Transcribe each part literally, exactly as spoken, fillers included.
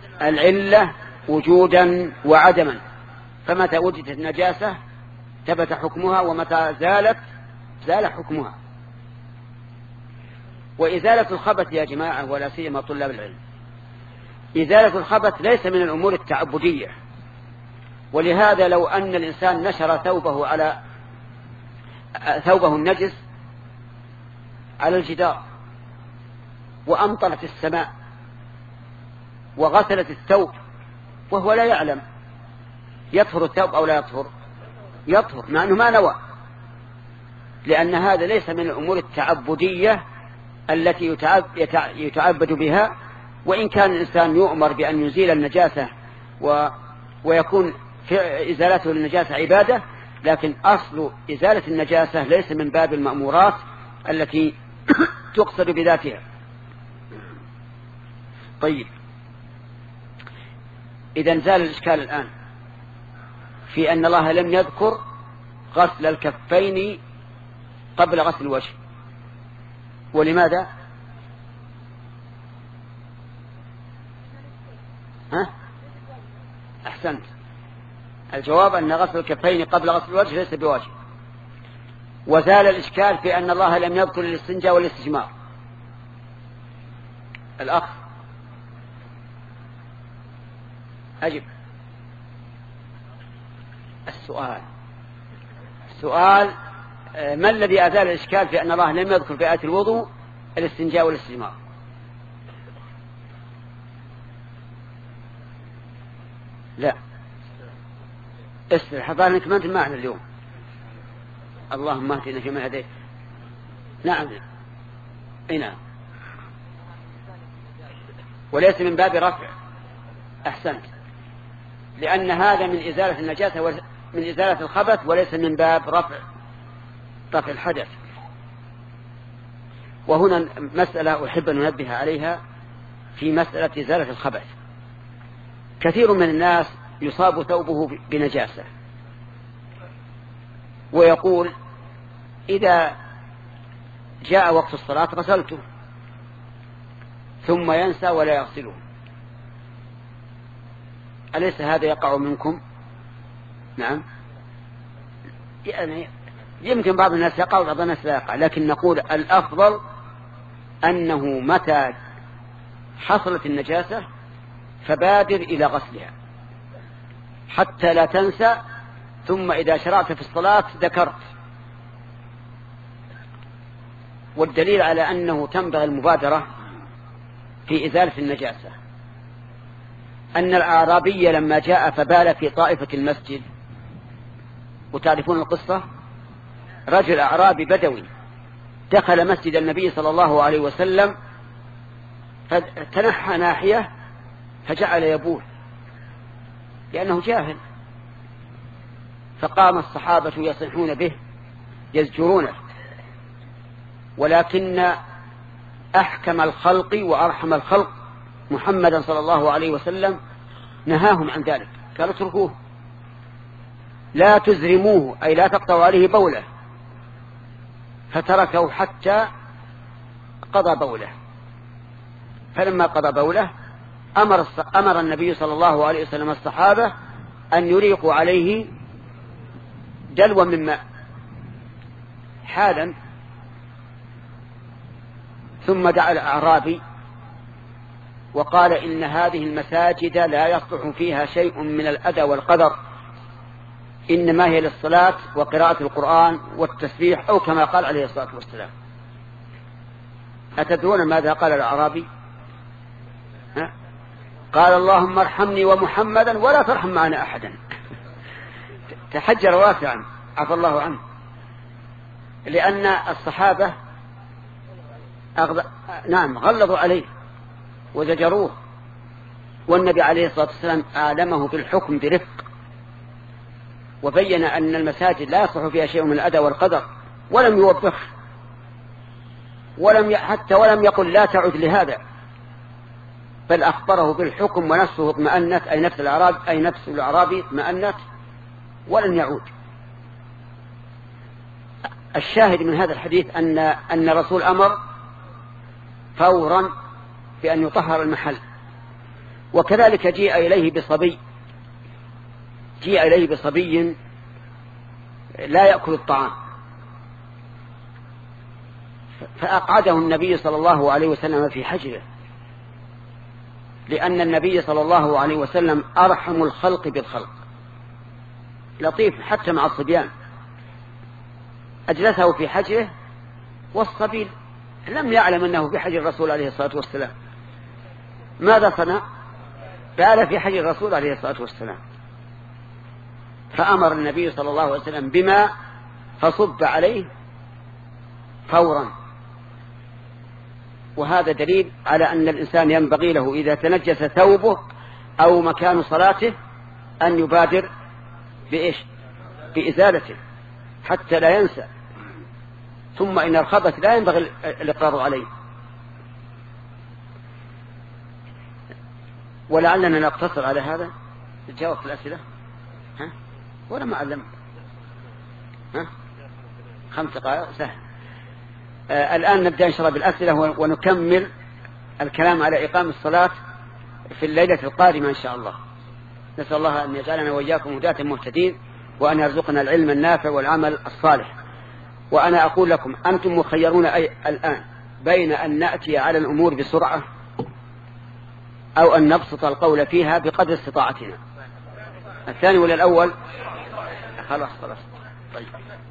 العلة وجودا وعدما، فمتى وجدت النجاسة ثبت حكمها، ومتى زالت زال حكمها. وإزالة الخبث يا جماعة ولا سيما طلاب العلم، إزالة الخبث ليس من الأمور التعبدية. ولهذا لو أن الإنسان نشر ثوبه على ثوبه النجس على الجدار وأمطرت السماء وغسلت الثوب وهو لا يعلم، يطهر الثوب أو لا يطهر؟ يطهر، مع أنه ما نوى، لأن هذا ليس من الأمور التعبدية التي يتعب يتعبد بها. وإن كان الإنسان يؤمر بأن يزيل النجاسة و ويكون في إزالته للنجاسة عبادة، لكن أصل إزالة النجاسة ليس من باب المأمورات التي تقصد بذاتها. طيب، إذا زال الإشكال الآن في أن الله لم يذكر غسل الكفين قبل غسل الوجه. ولماذا؟ ها؟ أحسنت، الجواب أن غسل الكفين قبل غسل الوجه ليس بواجب. وزال الإشكال في أن الله لم يذكر الاستنجاء والاستجمار. الأخ أجب. السؤال السؤال ما الذي أزال الإشكال في أن الله لم يذكر في آية الوضوء الاستنجاء والاستجمار؟ لا، استر حضار انك ما انت معنا اليوم. اللهم اهدنا فيما هديت. نعم، اي نعم، وليس من باب رفع. احسنت، لان هذا من ازاله النجاسه ومن ازاله الخبث، وليس من باب رفع رفع الحدث. وهنا مسألة أحب أن ننبه عليها في مسألة إزالة الخبث. كثير من الناس يصاب ثوبه بنجاسة ويقول إذا جاء وقت الصلاة غسلته، ثم ينسى ولا يغسله. أليس هذا يقع منكم؟ نعم، يعني يمكن بعض الناس يقع وبعض الناس لا يقع، لكن نقول الأفضل أنه متى حصلت النجاسة فبادر إلى غسلها حتى لا تنسى، ثم إذا شرعت في الصلاة ذكرت. والدليل على أنه تنبغي المبادرة في إزالة النجاسة أن الأعرابي لما جاء فبال في طائفة المسجد، وتعرفون القصة، رجل أعرابي بدوي دخل مسجد النبي صلى الله عليه وسلم فتنحى ناحية فجعل يبول لأنه جاهل، فقام الصحابة يصيحون به يزجرونه، ولكن أحكم الخلق وأرحم الخلق محمدا صلى الله عليه وسلم نهاهم عن ذلك، قال اتركوه لا تزرموه، أي لا تقطعوا عليه بوله، فتركه حتى قضى بوله. فلما قضى بوله أمر, أمر النبي صلى الله عليه وسلم الصحابة أن يريقوا عليه دلوا من ماء حالا، ثم دعا الأعرابي وقال إن هذه المساجد لا يصلح فيها شيء من الأذى والقدر، إنما هي للصلاة وقراءة القرآن والتسبيح، أو كما قال عليه الصلاة والسلام. أتدرون ماذا قال الأعرابي؟ ها؟ قال اللهم ارحمني ومحمدا ولا ترحم معنا أحدا. تحجر واسعا عفى الله عنه، لأن الصحابة أغض... نعم غلظوا عليه وزجروه، والنبي عليه الصلاة والسلام أعلمه بالحكم برفق، وبين أن المساجد لا يصح فيها شيء من الأذى والقدر، ولم يوبخ ولم ي... حتى ولم يقل لا تعد لهذا، بل أخبره بالحكم ونفسه اطمأنت، أي نفس الأعراب أي نفس الأعرابي اطمأنت ولن يعود. الشاهد من هذا الحديث أن أن الرسول أمر فورا بأن يطهر المحل، وكذلك جيء إليه بصبي جيء إليه بصبي لا يأكل الطعام، فأقعده النبي صلى الله عليه وسلم في حجره، لأن النبي صلى الله عليه وسلم أرحم الخلق بالخلق، لطيف حتى مع الصبيان. أجلسه في حجره والصبي لم يعلم أنه في حجر الرسول عليه الصلاة والسلام. ماذا صنع؟ بال في حجر الرسول عليه الصلاة والسلام، فأمر النبي صلى الله عليه وسلم بماء فصب عليه فورا. وهذا دليل على أن الإنسان ينبغي له إذا تنجس ثوبه أو مكان صلاته أن يبادر بإيش؟ بإزالته حتى لا ينسى. ثم إن الخبث لا ينبغي الإقرار عليه. ولعلنا نقتصر على هذا. نجاوب في الأسئلة ها؟ ولا ما علمت ها؟ خمس دقائق سهل. آه الآن نبدأ إن شاء الله بالأسئلة ونكمل الكلام على إقام الصلاة في الليلة القادمة إن شاء الله. نسأل الله أن يجعلنا وإياكم هداة مهتدين، وأن يرزقنا العلم النافع والعمل الصالح. وأنا أقول لكم أنتم مخيرون أي الآن بين أن نأتي على الأمور بسرعة أو أن نبسط القول فيها بقدر استطاعتنا. الثاني ولا الأول؟ خلاص خلاص. طيب.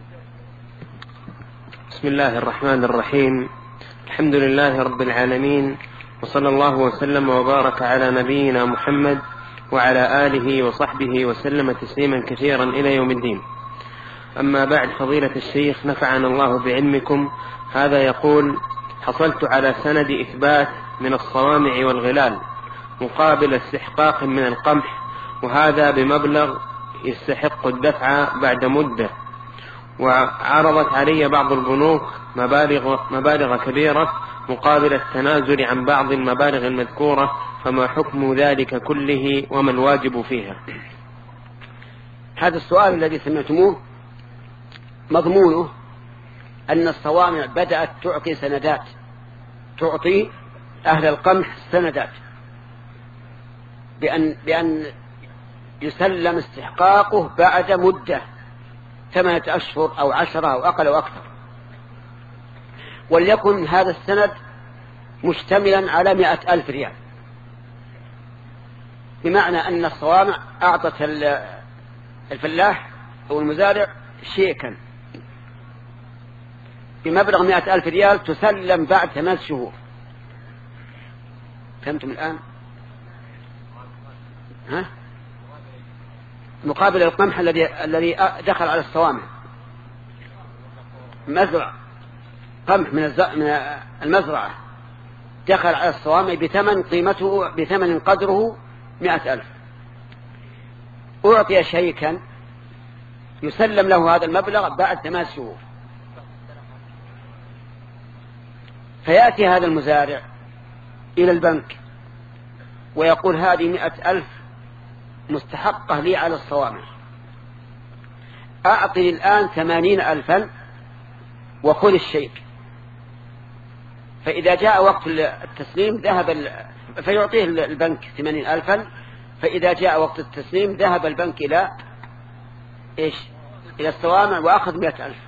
بسم الله الرحمن الرحيم. الحمد لله رب العالمين، وصلى الله وسلم وبارك على نبينا محمد وعلى آله وصحبه وسلم تسليما كثيرا إلى يوم الدين. أما بعد، فضيلة الشيخ نفعنا الله بعلمكم. هذا يقول: حصلت على سند إثبات من الصوامع والغلال مقابل استحقاق من القمح، وهذا بمبلغ يستحق الدفع بعد مدة، وعرضت علي بعض البنوك مبالغ, مبالغ كبيرة مقابل التنازل عن بعض المبالغ المذكورة، فما حكم ذلك كله وما الواجب فيها؟ هذا السؤال الذي سمعتموه مضمونه أن الصوامع بدأت تعطي سندات، تعطي أهل القمح سندات بأن, بأن يسلم استحقاقه بعد مدة ثمانية أشهر أو عشرة أو أقل أو أكثر. وليكن هذا السند مشتملا على مئة ألف ريال، بمعنى أن الصوامع أعطت الفلاح أو المزارع شيكا بمبلغ مئة ألف ريال تسلم بعد ثمان شهور. فهمتم الآن؟ ها؟ مقابل القمح الذي الذي دخل على الصوامع، مزرعة قمح من من المزرعة دخل على الصوامع بثمن قيمته بثمن قدره مئة ألف، أعطي شيكا يسلم له هذا المبلغ بعد ثمان شهور. فيأتي هذا المزارع إلى البنك ويقول: هذه مئة ألف مستحقة لي على الصوامع، أعطني الآن ثمانين ألفا وخذ الشيك. فإذا جاء وقت التسليم ذهب فيعطيه البنك ثمانين ألفا، فإذا جاء وقت التسليم ذهب البنك إلى إيش؟ إلى الصوامع وأخذ مئة ألف.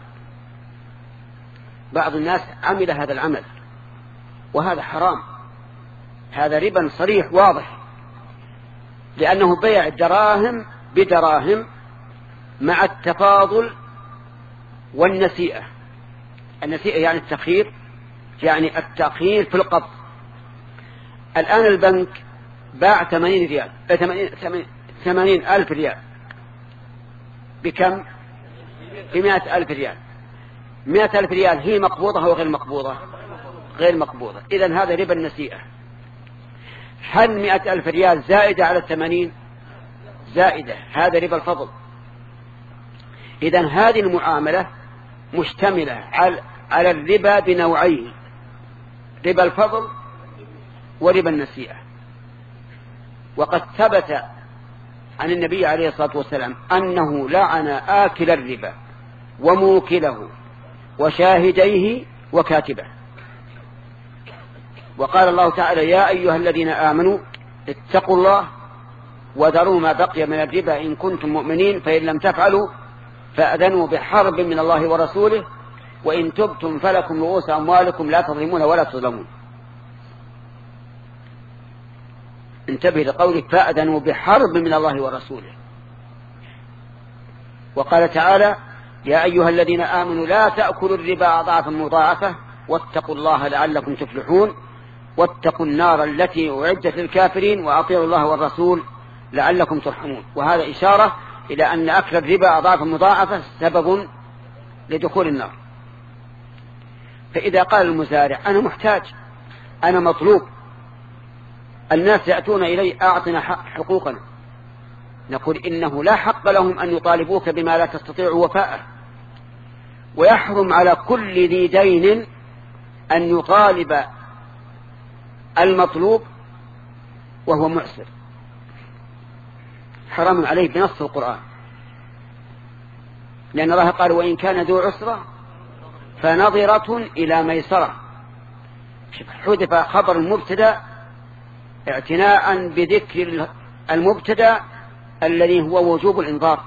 بعض الناس عمل هذا العمل، وهذا حرام، هذا ربا صريح واضح، لأنه بيع دراهم بدراهم مع التفاضل والنسيئة. النسيئة يعني التخيير، يعني التأخير في القبض. الآن البنك باع ثمانين ريال ثمانين ألف ريال بكم؟ بمئة ألف ريال. مئة ألف ريال هي مقبوضة أو غير مقبوضة؟ غير مقبوضة. إذن هذا ربا النسيئة. هل مئة ألف ريال زائدة على الثمانين؟ زائدة، هذا ربا الفضل. إذن هذه المعاملة مشتملة على الربا بنوعين: ربا الفضل وربا النسيئة. وقد ثبت عن النبي عليه الصلاة والسلام أنه لعن آكل الربا وموكله وشاهديه وكاتبه. وقال الله تعالى: يا أيها الذين آمنوا اتقوا الله وذروا ما بقي من الربا إن كنتم مؤمنين فإن لم تفعلوا فأذنوا بحرب من الله ورسوله وإن تبتم فلكم رؤوس أموالكم لا تظلمون ولا تظلمون. انتبه لقولك فأذنوا بحرب من الله ورسوله. وقال تعالى يا أيها الذين آمنوا لا تأكلوا الربا أضعافا مضاعفة واتقوا الله لعلكم تفلحون واتقوا النار التي أعدت للكافرين وأطيعوا الله والرسول لعلكم ترحمون. وهذا إشارة إلى أن أكل الربا أضعافا مضاعفة سبب لدخول النار. فإذا قال المزارع أنا محتاج أنا مطلوب الناس يأتون إلي أعطنا حقوقنا، نقول إنه لا حق لهم أن يطالبوك بما لا تستطيع وفاءه، ويحرم على كل ذي دين أن يطالب المطلوب وهو معسر، حرام عليه بنص القرآن، لأن الله قال وإن كان ذو عسرة فنظرة إلى ميسرة. حذف خبر المبتدأ اعتناء بذكر المبتدأ الذي هو وجوب الإنظار،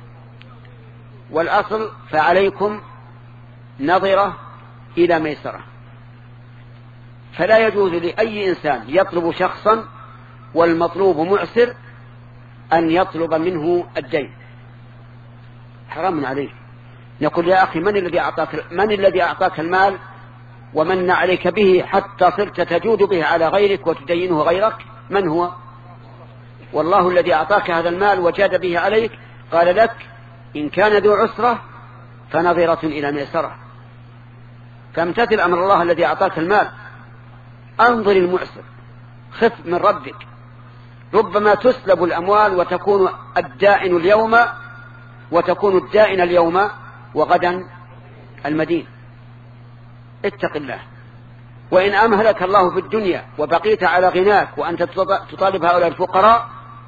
والأصل فعليكم نظرة إلى ميسرة. فلا يجوز لأي إنسان يطلب شخصا والمطلوب معسر أن يطلب منه الدين، حرام عليه. نقول يا أخي من الذي أعطاك من الذي أعطاك المال ومن عليك به حتى صرت تجود به على غيرك وتدينه غيرك؟ من هو؟ والله الذي أعطاك هذا المال وجاد به عليك قال لك إن كان ذو عسرة فنظرة إلى ميسرة، فامتثل أمر الله الذي أعطاك المال، أنظر المعسر، خف من ربك. ربما تسلب الأموال وتكون الدائن اليوم وتكون الدائن اليوم وغدا المدين. اتق الله. وإن أمهلك الله في الدنيا وبقيت على غناك وأنت تطالب هؤلاء الفقراء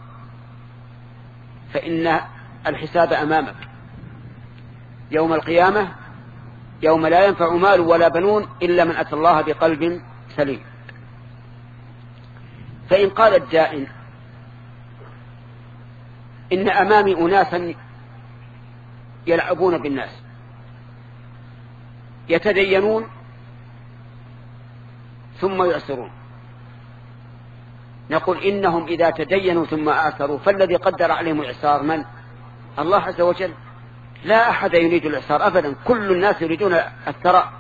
فإن الحساب أمامك يوم القيامة، يوم لا ينفع مال ولا بنون إلا من أتى الله بقلب سليم. فإن قال الدائن إن أمامي أناسا يلعبون بالناس يتدينون ثم يعسرون، نقول إنهم إذا تدينوا ثم آثروا فالذي قدر عليهم الإعسار من؟ الله عز وجل. لا أحد يريد الإعسار أبدا، كل الناس يريدون الثراء.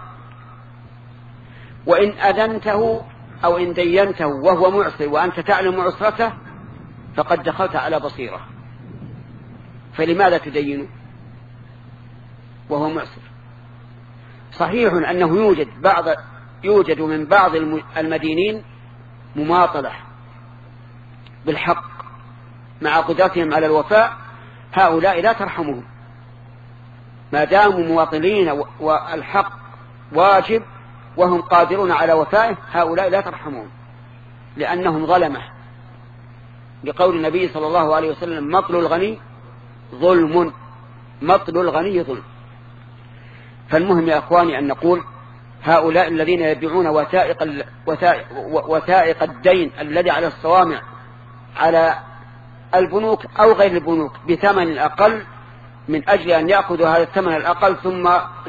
وإن أذنته أو إن دينته وهو معسر وأنت تعلم عسرته فقد دخلت على بصيرة، فلماذا تدينه وهو معسر؟ صحيح أنه يوجد بعض يوجد من بعض المدينين مماطلة بالحق مع قدرتهم على الوفاء، هؤلاء لا ترحمهم ما داموا مواطنين والحق واجب وهم قادرون على وفائه، هؤلاء لا ترحمهم لأنهم ظلمة، لقول النبي صلى الله عليه وسلم مطل الغني ظلم، مطل الغني ظلم. فالمهم يا أخواني أن نقول هؤلاء الذين يبيعون وثائق, وثائق الدين الذي على الصوامع على البنوك أو غير البنوك بثمن أقل من أجل أن يأخذوا هذا الثمن الأقل ثم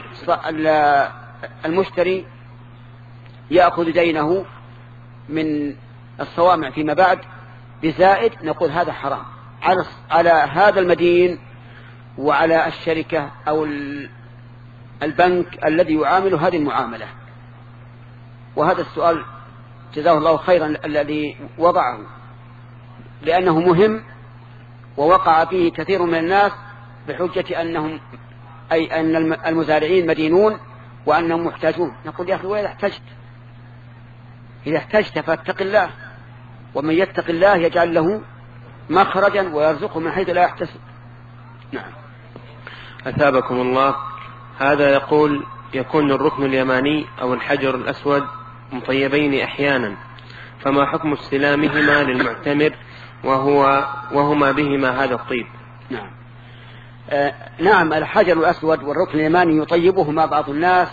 المشتري يأخذ دينه من الصوامع فيما بعد بزائد، نقول هذا حرام على على هذا المدين وعلى الشركة أو البنك الذي يعامل هذه المعاملة. وهذا السؤال جزاه الله خيرا الذي وضعه، لأنه مهم ووقع فيه كثير من الناس بحجة أنهم أي أن المزارعين مدينون وأنهم محتاجون. نقول يا أخي وإذا احتجت إذا احتجت فاتق الله، ومن يتق الله يجعل له مخرجا ويرزقه من حيث لا يحتسب. نعم. أثابكم الله. هذا يقول يكون الركن اليماني أو الحجر الأسود مطيبين أحيانا، فما حكم استلامهما للمعتمر وهو وهما بهما هذا الطيب؟ نعم. آه نعم، الحجر الأسود والركن اليماني يطيبهما بعض الناس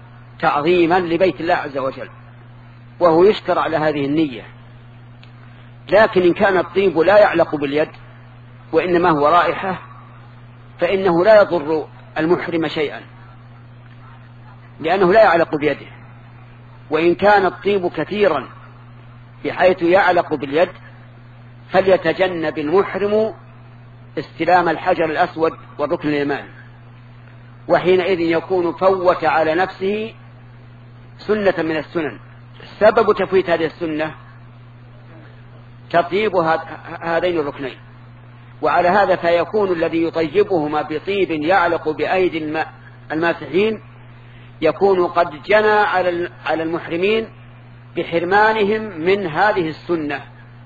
تعظيما لبيت الله عز وجل، وهو يشكر على هذه النية، لكن إن كان الطيب لا يعلق باليد وإنما هو رائحة فإنه لا يضر المحرم شيئا لأنه لا يعلق بيده. وإن كان الطيب كثيرا بحيث يعلق باليد فليتجنب المحرم استلام الحجر الأسود والركن اليماني، وحينئذ يكون فوت على نفسه سنة من السنن. سبب تفويت هذه السنة تطيب هذين الركنين، وعلى هذا فيكون الذي يطيبهما بطيب يعلق بأيدي الماسحين يكون قد جنى على المحرمين بحرمانهم من هذه السنة،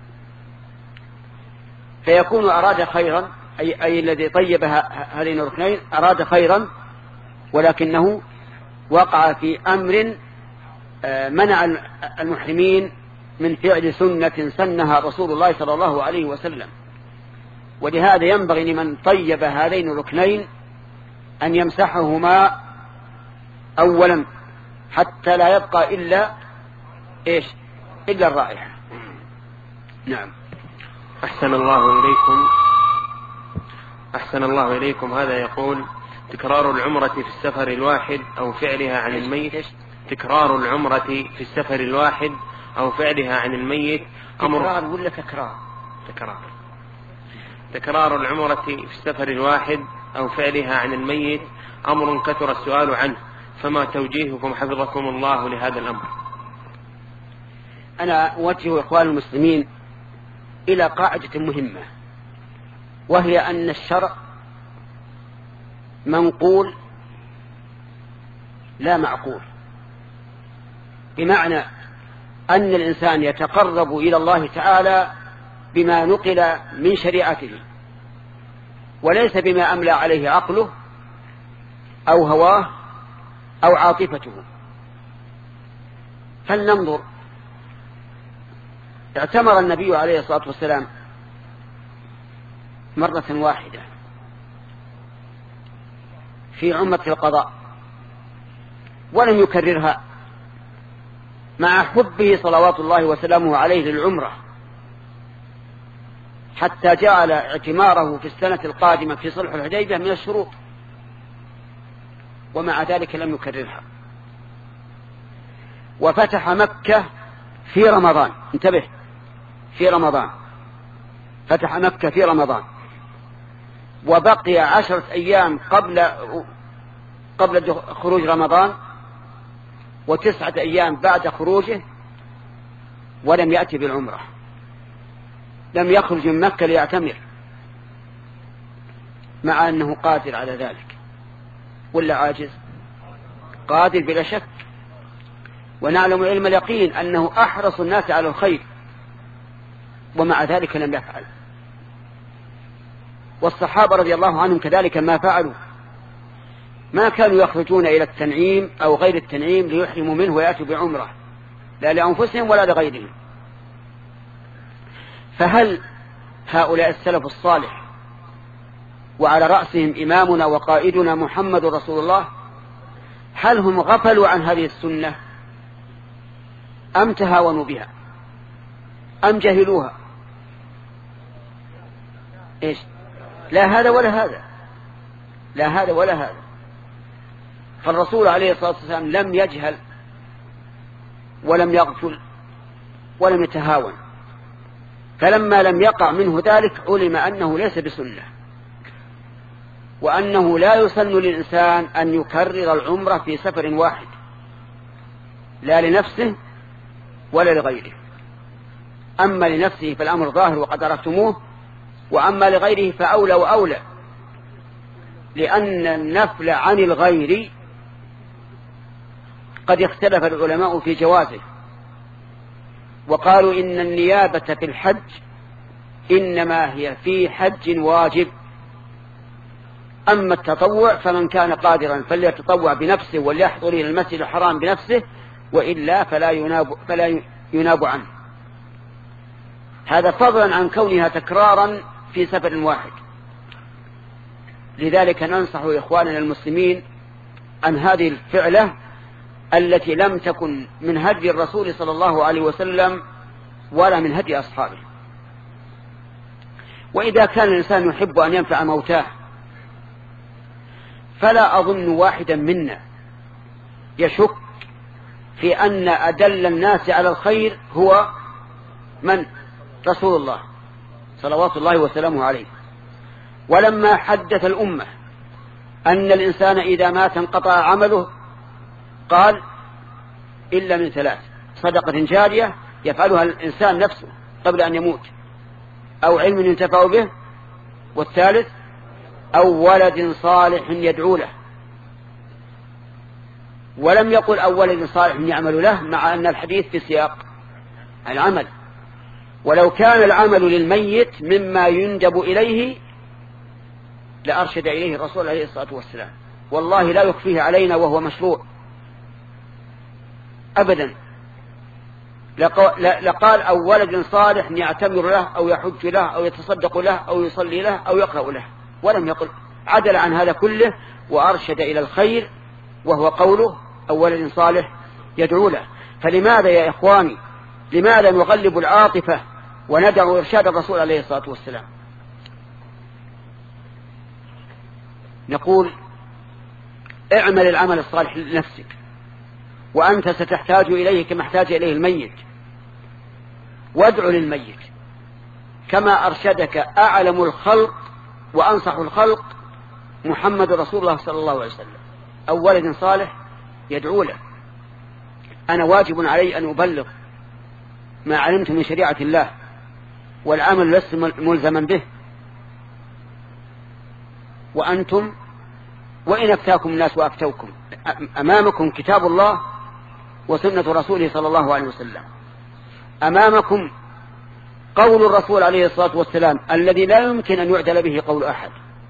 فيكون أراد خيرا، أي, أي الذي طيب هذين الركنين أراد خيرا، ولكنه وقع في أمر منع المحرمين من فعل سنة سنها رسول الله صلى الله عليه وسلم. ولهذا ينبغي لمن طيب هذين الركنين أن يمسحهما أولا حتى لا يبقى إلا إيش إلا الرائحة. نعم. أحسن الله إليكم أحسن الله إليكم هذا يقول: تكرار العمرة في السفر الواحد أو فعلها عن الميت تكرار العمرة في السفر الواحد أو فعلها عن الميت أمر تكرار ولا تكرار تكرار تكرار العمرة في السفر الواحد أو فعلها عن الميت أمر كثر السؤال عنه، فما توجيهكم حفظكم الله لهذا الأمر؟ أنا أوجه إخوان المسلمين إلى قاعدة مهمة، وهي أن الشرع منقول لا معقول، بمعنى أن الإنسان يتقرب إلى الله تعالى بما نقل من شريعته، وليس بما أملى عليه عقله أو هواه أو عاطفته. فلننظر. اعتمر النبي عليه الصلاة والسلام مرة واحدة في عمرة القضاء ولم يكررها، مع حبه صلوات الله وسلامه عليه للعمرة، حتى جعل اعتماره في السنة القادمة في صلح الحديبية من الشروط، ومع ذلك لم يكررها. وفتح مكة في رمضان، انتبه، في رمضان، فتح مكة في رمضان، وبقي عشرة أيام قبل قبل خروج رمضان وتسعة أيام بعد خروجه ولم يأتي بالعمرة، لم يخرج من مكة ليعتمر، مع أنه قادر على ذلك ولا عاجز؟ قادر بلا شك، ونعلم علم اليقين أنه أحرص الناس على الخير، ومع ذلك لم يفعل. والصحابة رضي الله عنهم كذلك ما فعلوا، ما كانوا يخرجون إلى التنعيم أو غير التنعيم ليحرموا منه ويأتوا بعمرة، لا لأنفسهم ولا لغيرهم. فهل هؤلاء السلف الصالح وعلى رأسهم إمامنا وقائدنا محمد رسول الله، هل هم غفلوا عن هذه السنة أم تهاونوا بها أم جهلوها؟ إيش؟ لا هذا ولا هذا، لا هذا ولا هذا. فالرسول عليه الصلاة والسلام لم يجهل ولم يغفل ولم يتهاون، فلما لم يقع منه ذلك علم أنه ليس بسنة، وأنه لا يسن للإنسان أن يكرر العمرة في سفر واحد، لا لنفسه ولا لغيره. أما لنفسه فالأمر ظاهر وقد عرفتموه، وأما لغيره فأولى وأولى، لأن النفل عن الغير قد اختلف العلماء في جوازه، وقالوا إن النيابة في الحج إنما هي في حج واجب، أما التطوع فمن كان قادرا فليتطوع بنفسه وليحضر إلى المسجد الحرام بنفسه، وإلا فلا يناب, فلا يناب عنه. هذا فضلا عن كونها تكرارا في سفر واحد. لذلك ننصح إخواننا المسلمين عن هذه الفعلة التي لم تكن من هدي الرسول صلى الله عليه وسلم ولا من هدي أصحابه. وإذا كان الإنسان يحب أن ينفع موتاه فلا أظن واحدا منا يشك في أن أدل الناس على الخير هو من؟ رسول الله صلوات الله وسلامه عليه. ولما حدث الأمة أن الإنسان إذا مات انقطع عمله قال إلا من ثلاث: صدقة جارية يفعلها الإنسان نفسه قبل أن يموت، أو علم ينتفع به، والثالث أو ولد صالح يدعو له. ولم يقل أو ولد صالح يعمل له، مع أن الحديث في سياق العمل. ولو كان العمل للميت مما يندب إليه لأرشد إليه الرسول عليه الصلاة والسلام، والله لا يخفيه علينا وهو مشروع أبدا. لقال أو ولد صالح يعتمر له أو يحج له أو يتصدق له أو يصلي له أو يقرأ له، ولم يقل، عدل عن هذا كله وأرشد إلى الخير، وهو قوله أو ولد صالح يدعو له. فلماذا يا إخواني لماذا نغلب العاطفة وندع إرشاد الرسول عليه الصلاة والسلام؟ نقول اعمل العمل الصالح لنفسك، وأنت ستحتاج إليه كما احتاج إليه الميت، وادعو للميت كما أرشدك أعلم الخلق وأنصح الخلق محمد رسول الله صلى الله عليه وسلم. أو ولد صالح يدعو له. أنا واجب علي أن أبلغ ما علمت من شريعة الله، والعمل لست ملزما به، وأنتم وإن أفتاكم الناس وأفتوكم أمامكم كتاب الله وسنة رسوله صلى الله عليه وسلم، أمامكم قول الرسول عليه الصلاة والسلام الذي لا يمكن أن يعدل به قول أحد،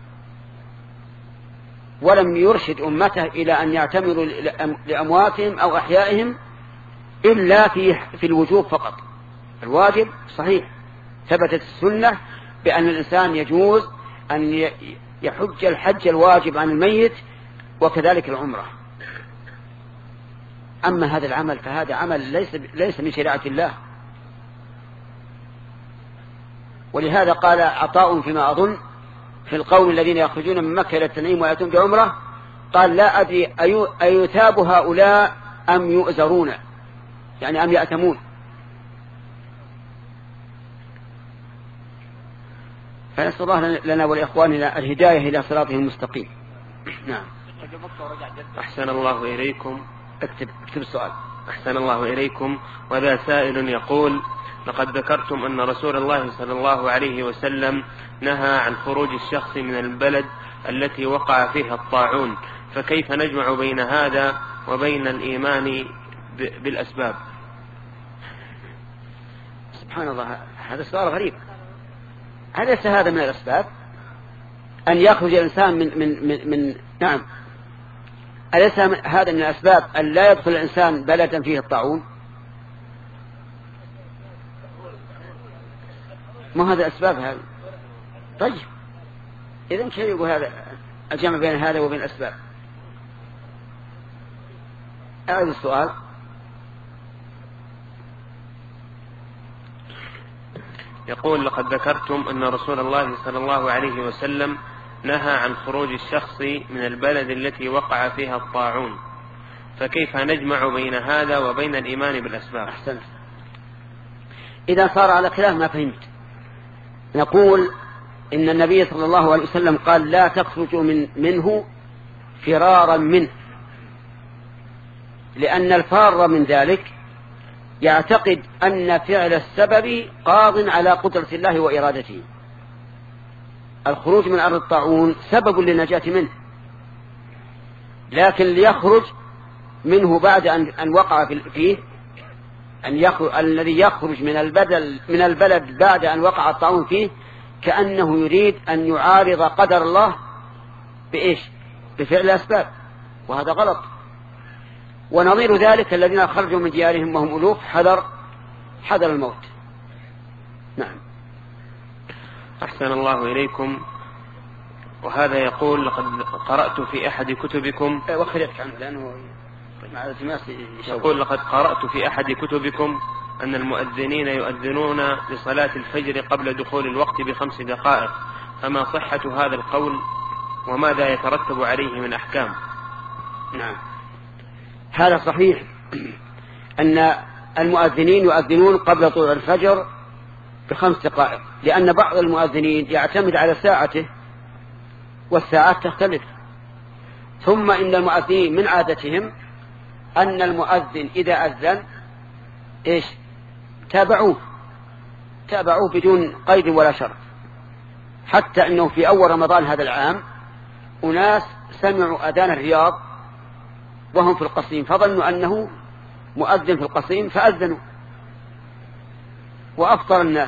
ولم يرشد أمته إلى أن يعتمروا لأمواتهم أو أحيائهم إلا في في الوجوب فقط. الواجب صحيح ثبتت السنة بأن الإنسان يجوز أن يحج الحج الواجب عن الميت، وكذلك العمرة. أما هذا العمل فهذا عمل ليس ليس من شريعة الله. ولهذا قال عطاء فيما أظن في القوم الذين يخرجون من مكة إلى التنعيم ويأتون بعمرة، قال لا أدري أيثاب هؤلاء أم يؤزرون، يعني أم يأتمون. فنسأل الله لنا ولإخواننا الهداية إلى صراطه المستقيم. نعم. أحسن الله إليكم. اكتب اكتب السؤال. أحسن الله إليكم. وذا سائل يقول: لقد ذكرتم أن رسول الله صلى الله عليه وسلم نهى عن خروج الشخص من البلد التي وقع فيها الطاعون، فكيف نجمع بين هذا وبين الإيمان بالأسباب؟ سبحان الله، هذا سؤال غريب. أليس هذا من الأسباب أن يخرج الإنسان من من من, من نعم أليس هذا من الأسباب أن لا يدخل الإنسان بلدا فيه الطاعون؟ ما هذا أسباب هذا؟ طيب إذن كيف يقول هذا الجمع بين هذا وبين الأسباب؟ أعيد السؤال. يقول: لقد ذكرتم أن رسول الله صلى الله عليه وسلم نهى عن خروج الشخص من البلد التي وقع فيها الطاعون، فكيف نجمع بين هذا وبين الإيمان بالأسباب؟ أحسنت. إذا صار على خلاف ما فهمت، نقول إن النبي صلى الله عليه وسلم قال لا تخرجوا من منه فرارا منه، لأن الفار من ذلك يعتقد أن فعل السبب قاض على قدرة الله وإرادته. الخروج من أرض الطاعون سبب للنجاة منه، لكن ليخرج منه بعد أن, أن وقع فيه أن يخرج الذي يخرج من البلد من البلد بعد أن وقع الطاعون فيه كأنه يريد أن يعارض قدر الله بإيش؟ بفعل الأسباب، وهذا غلط. ونظير ذلك الذين خرجوا من ديارهم وهم ألوف حذر حذر الموت. نعم. أحسن الله إليكم. وهذا يقول: لقد قرأت في أحد كتبكم وخرجت عنه لأنه يقول: لقد قرأت في أحد كتبكم أن المؤذنين يؤذنون لصلاة الفجر قبل دخول الوقت بخمس دقائق، فما صحة هذا القول وماذا يترتب عليه من أحكام؟ نعم، هذا صحيح أن المؤذنين يؤذنون قبل طلوع الفجر بخمس دقائق، لأن بعض المؤذنين يعتمد على ساعته والساعات تختلف. ثم إن المؤذنين من عادتهم أن المؤذن إذا أذن إيش تابعوه تابعوه بدون قيد ولا شرط، حتى أنه في أول رمضان هذا العام أناس سمعوا أذان الرياض وهم في القصيم فظنوا أنه مؤذن في القصيم فأذنوا وأفطر الناس،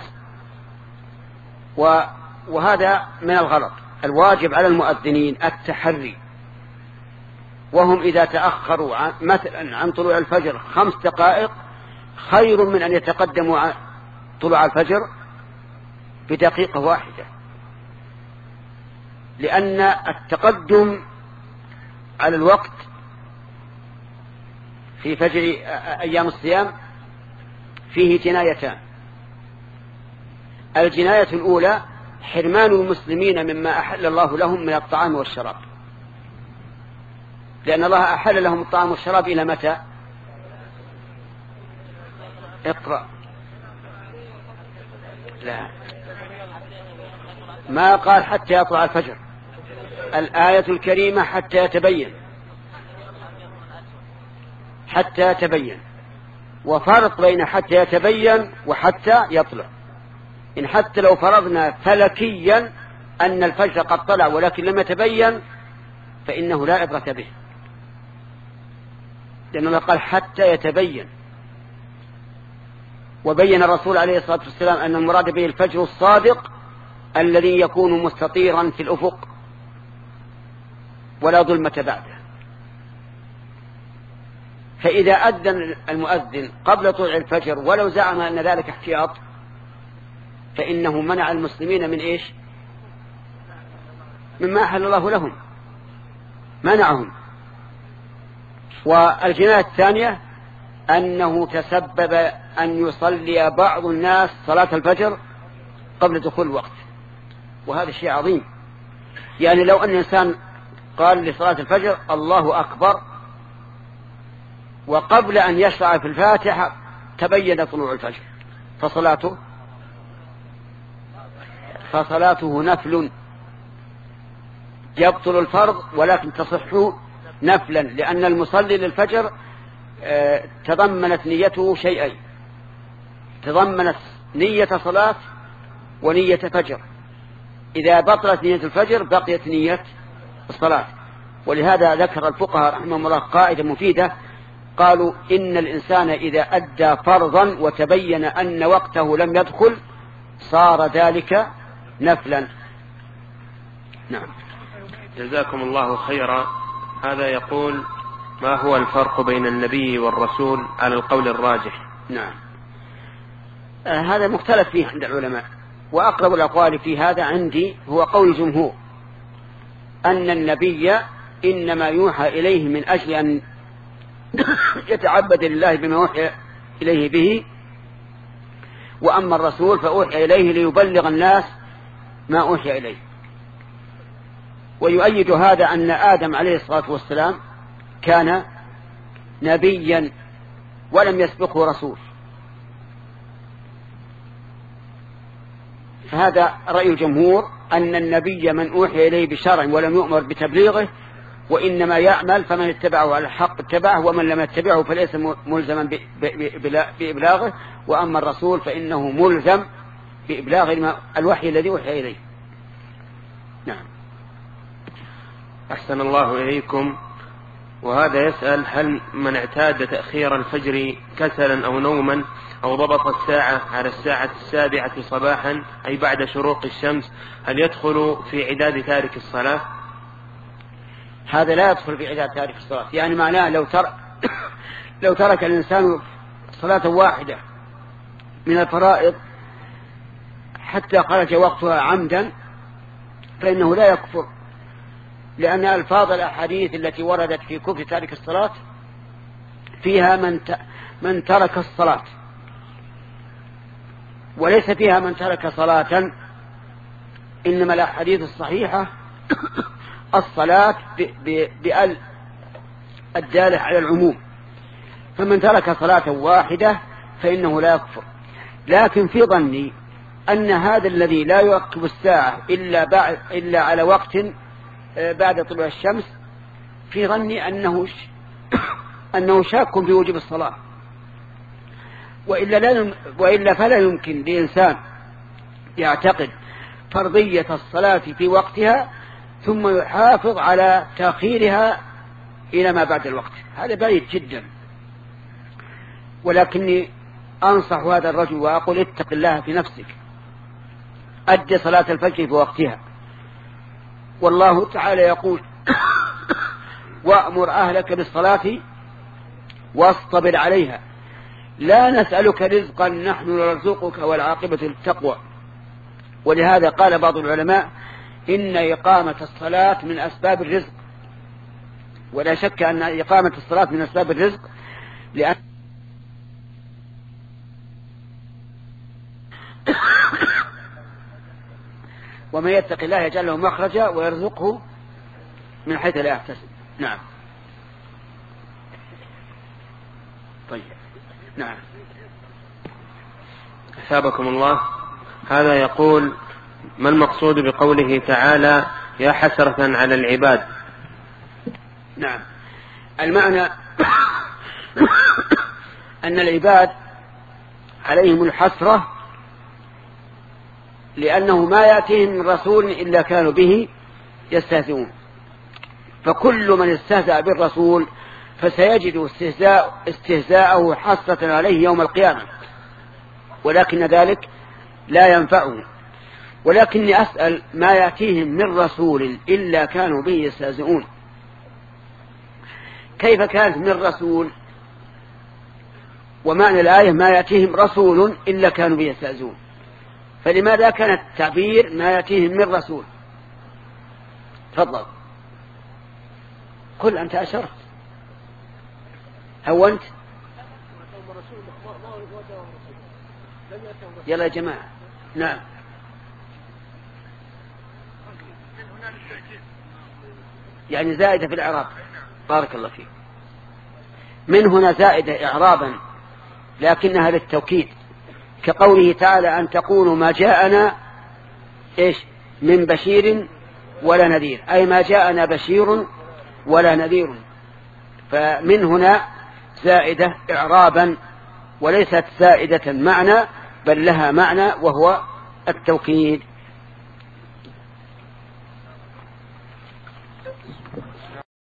وهذا من الغلط. الواجب على المؤذنين التحري، وهم إذا تأخروا عن مثلا عن طلوع الفجر خمس دقائق خير من أن يتقدموا عن طلوع الفجر بدقيقة واحدة، لأن التقدم على الوقت في فجر أيام الصيام فيه جنايتان. الجناية الأولى حرمان المسلمين مما أحل الله لهم من الطعام والشراب، لأن الله أحل لهم الطعام والشراب إلى متى؟ اقرأ. لا، ما قال حتى يطلع الفجر، الآية الكريمة حتى يتبين حتى يتبين وفرق بين حتى يتبين وحتى يطلع. إن حتى لو فرضنا فلكيا أن الفجر قد طلع ولكن لم يتبين فإنه لا عبرة به، لأنه الله قال حتى يتبين. وبين الرسول عليه الصلاة والسلام أن المراد به الفجر الصادق الذي يكون مستطيرا في الأفق ولا ظلمة بعده. فإذا أذن المؤذن قبل طلوع الفجر ولو زعم أن ذلك احتياط فإنه منع المسلمين من إيش؟ مما أحل الله لهم، منعهم. والجناية الثانية أنه تسبب أن يصلي بعض الناس صلاة الفجر قبل دخول الوقت، وهذا شيء عظيم. يعني لو أن الإنسان قال لصلاة الفجر الله أكبر وقبل أن يشرع في الفاتحة تبين طلوع الفجر فصلاته فصلاته نفل يبطل الفرض ولكن تصح نفلا، لأن المصلي للفجر تضمنت نيته شيئين، تضمنت نية صلاة ونية فجر. إذا بطلت نية الفجر بقيت نية الصلاة. ولهذا ذكر الفقهاء رحمهم الله قاعدة مفيدة، قالوا إن الإنسان إذا أدى فرضا وتبين أن وقته لم يدخل صار ذلك نفلا. نعم، جزاكم الله خيرا. هذا يقول ما هو الفرق بين النبي والرسول على القول الراجح؟ نعم، آه هذا مختلف فيه عند العلماء، وأقرب الأقوال في هذا عندي هو قول الجمهور أن النبي إنما يوحى إليه من أجل أن يتعبد لله بما أوحي إليه به، وأما الرسول فأوحي إليه ليبلغ الناس ما أوحي إليه. ويؤيد هذا أن آدم عليه الصلاة والسلام كان نبيا ولم يسبقه رسول، فهذا رأي الجمهور أن النبي من أوحي إليه بشرع ولم يؤمر بتبليغه، وإنما يعمل فمن اتبعه على الحق اتبعه ومن لم يتبعه فليس ملزما بإبلاغه، وأما الرسول فإنه ملزم بإبلاغ الوحي الذي أوحي إليه. نعم. أحسن الله إليكم. وهذا يسأل هل من اعتاد تأخير الفجر كسلا أو نوما أو ضبط الساعة على الساعة السابعة صباحا أي بعد شروق الشمس هل يدخل في عداد تارك الصلاة؟ هذا لا يدخل في عداد تارك الصلاة، يعني معناه لو ترك لو ترك الإنسان صلاة واحدة من الفرائض حتى خرج وقتها عمدا فإنه لا يكفر، لأن ألفاظ الأحاديث التي وردت في كفر تارك الصلاة فيها من من ترك الصلاة، وليس فيها من ترك صلاة، إنما الأحاديث الصحيحة الصلاة بأل الدالة على العموم، فمن ترك صلاة واحدة فإنه لا يكفر. لكن في ظني أن هذا الذي لا يركب الساعة إلا, بعد إلا على وقت بعد طلوع الشمس، في ظني أنه, أنه شاك في وجوب الصلاة، وإلا, لا وإلا فلا يمكن لإنسان يعتقد فرضية الصلاة في وقتها ثم يحافظ على تأخيرها إلى ما بعد الوقت، هذا بعيد جدا. ولكني أنصح هذا الرجل وأقول اتق الله في نفسك، أدي صلاة الفجر في وقتها، والله تعالى يقول وأمر أهلك بالصلاة واصطبر عليها لا نسألك رزقا نحن نرزقك والعاقبة للتقوى. ولهذا قال بعض العلماء إن إقامة الصلاة من أسباب الرزق، ولا شك أن إقامة الصلاة من أسباب الرزق، لأن ومن يتق الله يجعل له مخرجا ويرزقه من حيث لا يحتسب. نعم. طيب. نعم. أثابكم الله. هذا يقول: ما المقصود بقوله تعالى يا حسرة على العباد؟ نعم، المعنى أن العباد عليهم الحسرة لأنه ما يأتيهم من رسول إلا كانوا به يستهزئون، فكل من استهزأ بالرسول فسيجد استهزاء استهزاءه حسرة عليه يوم القيامة، ولكن ذلك لا ينفعه. ولكني أسأل: ما يأتيهم من رسول إلا كانوا به يستهزئون، كيف كانت من رسول؟ ومعنى الآية ما يأتيهم رسول إلا كانوا به يستهزئون، فلماذا كان التعبير ما يأتيهم من رسول؟ تفضل قل أنت أشرت هونت. يلا يا جماعة. نعم. يعني زائدة في الإعراب. بارك الله فيك. من هنا زائدة إعرابا لكنها للتوكيد، كقوله تعالى أن تقولوا ما جاءنا إيش من بشير ولا نذير، أي ما جاءنا بشير ولا نذير. فمن هنا زائدة إعرابا وليست زائدة معنى، بل لها معنى وهو التوكيد.